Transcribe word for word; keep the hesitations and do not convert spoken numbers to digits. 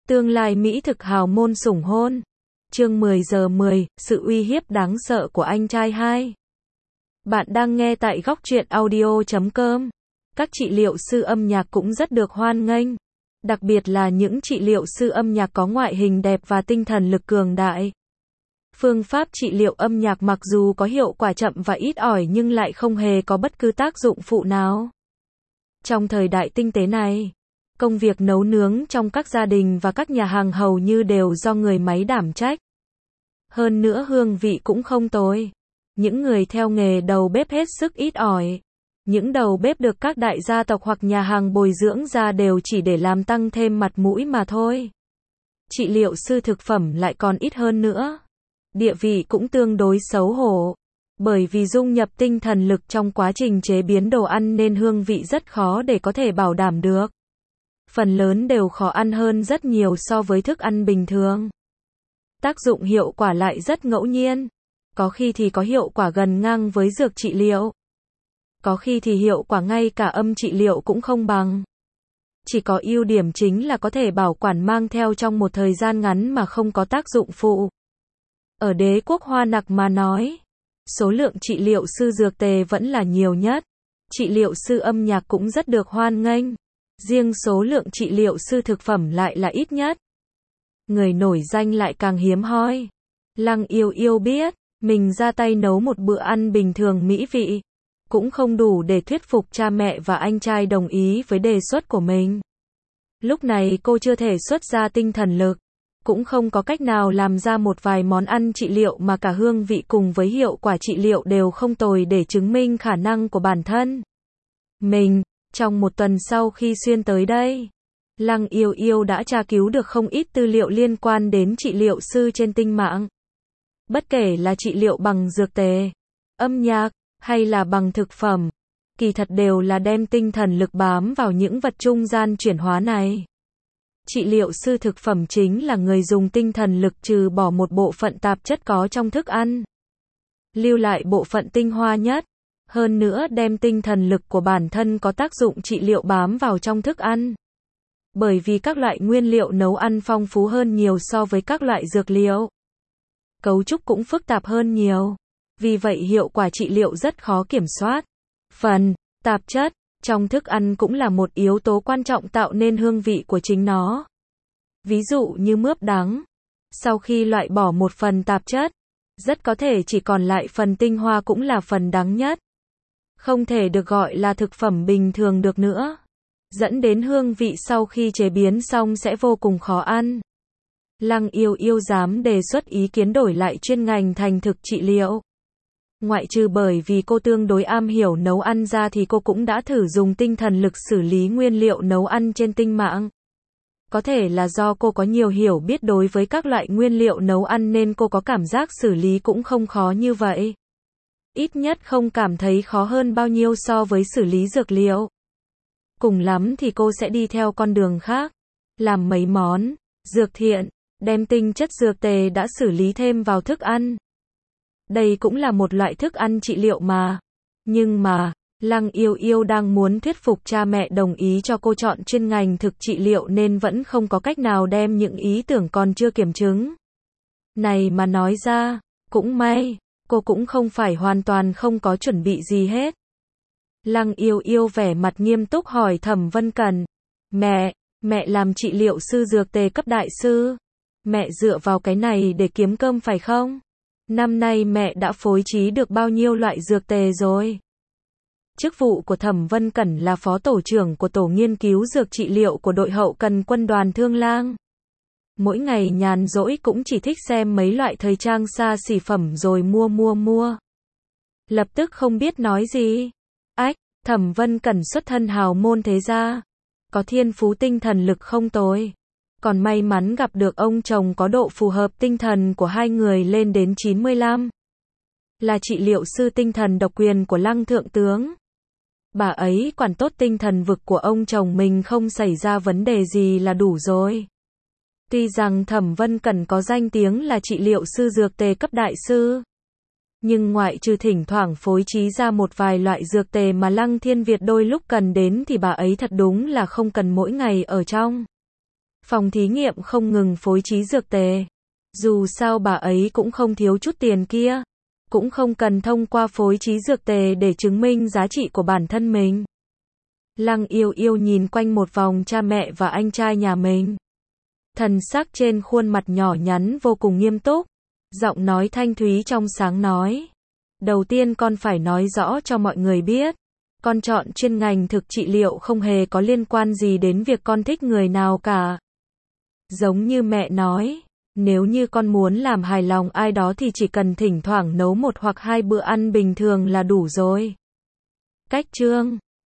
Tương lai Mỹ thực hào môn sủng hôn. Chương mười giờ mười, sự uy hiếp đáng sợ của anh trai hai. Bạn đang nghe tại góc truyện audio chấm com. Các trị liệu sư âm nhạc cũng rất được hoan nghênh. Đặc biệt là những trị liệu sư âm nhạc có ngoại hình đẹp và tinh thần lực cường đại. Phương pháp trị liệu âm nhạc mặc dù có hiệu quả chậm và ít ỏi nhưng lại không hề có bất cứ tác dụng phụ nào. Trong thời đại tinh tế này, công việc nấu nướng trong các gia đình và các nhà hàng hầu như đều do người máy đảm trách. Hơn nữa hương vị cũng không tồi. Những người theo nghề đầu bếp hết sức ít ỏi. Những đầu bếp được các đại gia tộc hoặc nhà hàng bồi dưỡng ra đều chỉ để làm tăng thêm mặt mũi mà thôi. Trị liệu sư thực phẩm lại còn ít hơn nữa. Địa vị cũng tương đối xấu hổ. Bởi vì dung nhập tinh thần lực trong quá trình chế biến đồ ăn nên hương vị rất khó để có thể bảo đảm được. Phần lớn đều khó ăn hơn rất nhiều so với thức ăn bình thường. Tác dụng hiệu quả lại rất ngẫu nhiên. Có khi thì có hiệu quả gần ngang với dược trị liệu. Có khi thì hiệu quả ngay cả âm trị liệu cũng không bằng. Chỉ có ưu điểm chính là có thể bảo quản mang theo trong một thời gian ngắn mà không có tác dụng phụ. Ở đế quốc Hoa Nặc mà nói, số lượng trị liệu sư dược tề vẫn là nhiều nhất. Trị liệu sư âm nhạc cũng rất được hoan nghênh. Riêng số lượng trị liệu sư thực phẩm lại là ít nhất. Người nổi danh lại càng hiếm hoi. Lăng Yêu Yêu biết, mình ra tay nấu một bữa ăn bình thường mỹ vị, cũng không đủ để thuyết phục cha mẹ và anh trai đồng ý với đề xuất của mình. Lúc này cô chưa thể xuất ra tinh thần lực, cũng không có cách nào làm ra một vài món ăn trị liệu mà cả hương vị cùng với hiệu quả trị liệu đều không tồi để chứng minh khả năng của bản thân mình. Trong một tuần sau khi xuyên tới đây, Lăng Yêu Yêu đã tra cứu được không ít tư liệu liên quan đến trị liệu sư trên tinh mạng. Bất kể là trị liệu bằng dược tề, âm nhạc, hay là bằng thực phẩm, kỳ thật đều là đem tinh thần lực bám vào những vật trung gian chuyển hóa này. Trị liệu sư thực phẩm chính là người dùng tinh thần lực trừ bỏ một bộ phận tạp chất có trong thức ăn, lưu lại bộ phận tinh hoa nhất. Hơn nữa đem tinh thần lực của bản thân có tác dụng trị liệu bám vào trong thức ăn. Bởi vì các loại nguyên liệu nấu ăn phong phú hơn nhiều so với các loại dược liệu. Cấu trúc cũng phức tạp hơn nhiều. Vì vậy hiệu quả trị liệu rất khó kiểm soát. Phần tạp chất trong thức ăn cũng là một yếu tố quan trọng tạo nên hương vị của chính nó. Ví dụ như mướp đắng. Sau khi loại bỏ một phần tạp chất, rất có thể chỉ còn lại phần tinh hoa cũng là phần đắng nhất. Không thể được gọi là thực phẩm bình thường được nữa. Dẫn đến hương vị sau khi chế biến xong sẽ vô cùng khó ăn. Lăng Yêu Yêu dám đề xuất ý kiến đổi lại chuyên ngành thành thực trị liệu. Ngoại trừ bởi vì cô tương đối am hiểu nấu ăn ra thì cô cũng đã thử dùng tinh thần lực xử lý nguyên liệu nấu ăn trên tinh mạng. Có thể là do cô có nhiều hiểu biết đối với các loại nguyên liệu nấu ăn nên cô có cảm giác xử lý cũng không khó như vậy. Ít nhất không cảm thấy khó hơn bao nhiêu so với xử lý dược liệu. Cùng lắm thì cô sẽ đi theo con đường khác. Làm mấy món dược thiện, đem tinh chất dược tề đã xử lý thêm vào thức ăn. Đây cũng là một loại thức ăn trị liệu mà. Nhưng mà, Lăng Yêu Yêu đang muốn thuyết phục cha mẹ đồng ý cho cô chọn chuyên ngành thực trị liệu nên vẫn không có cách nào đem những ý tưởng còn chưa kiểm chứng này mà nói ra. Cũng may, cô cũng không phải hoàn toàn không có chuẩn bị gì hết. Lăng Yêu Yêu vẻ mặt nghiêm túc hỏi Thẩm Vân Cẩn. Mẹ, mẹ làm trị liệu sư dược tề cấp đại sư. Mẹ dựa vào cái này để kiếm cơm phải không? Năm nay mẹ đã phối trí được bao nhiêu loại dược tề rồi? Chức vụ của Thẩm Vân Cẩn là phó tổ trưởng của tổ nghiên cứu dược trị liệu của đội hậu cần quân đoàn Thương Lang. Mỗi ngày nhàn rỗi cũng chỉ thích xem mấy loại thời trang xa xỉ phẩm rồi mua mua mua. Lập tức không biết nói gì. Ách, Thẩm Vân Cẩn xuất thân hào môn thế gia. Có thiên phú tinh thần lực không tồi. Còn may mắn gặp được ông chồng có độ phù hợp tinh thần của hai người lên đến chín mươi lăm. Là trị liệu sư tinh thần độc quyền của Lăng Thượng Tướng. Bà ấy quản tốt tinh thần vực của ông chồng mình không xảy ra vấn đề gì là đủ rồi. Tuy rằng Thẩm Vân Cẩn có danh tiếng là trị liệu sư dược tề cấp đại sư, nhưng ngoại trừ thỉnh thoảng phối trí ra một vài loại dược tề mà Lăng Thiên Việt đôi lúc cần đến thì bà ấy thật đúng là không cần mỗi ngày ở trong Phòng thí nghiệm không ngừng phối trí dược tề. Dù sao bà ấy cũng không thiếu chút tiền kia. Cũng không cần thông qua phối trí dược tề để chứng minh giá trị của bản thân mình. Lăng Yêu Yêu nhìn quanh một vòng cha mẹ và anh trai nhà mình. Thần sắc trên khuôn mặt nhỏ nhắn vô cùng nghiêm túc. Giọng nói thanh thúy trong sáng nói. Đầu tiên con phải nói rõ cho mọi người biết. Con chọn chuyên ngành thực trị liệu không hề có liên quan gì đến việc con thích người nào cả. Giống như mẹ nói, nếu như con muốn làm hài lòng ai đó thì chỉ cần thỉnh thoảng nấu một hoặc hai bữa ăn bình thường là đủ rồi. Cách chương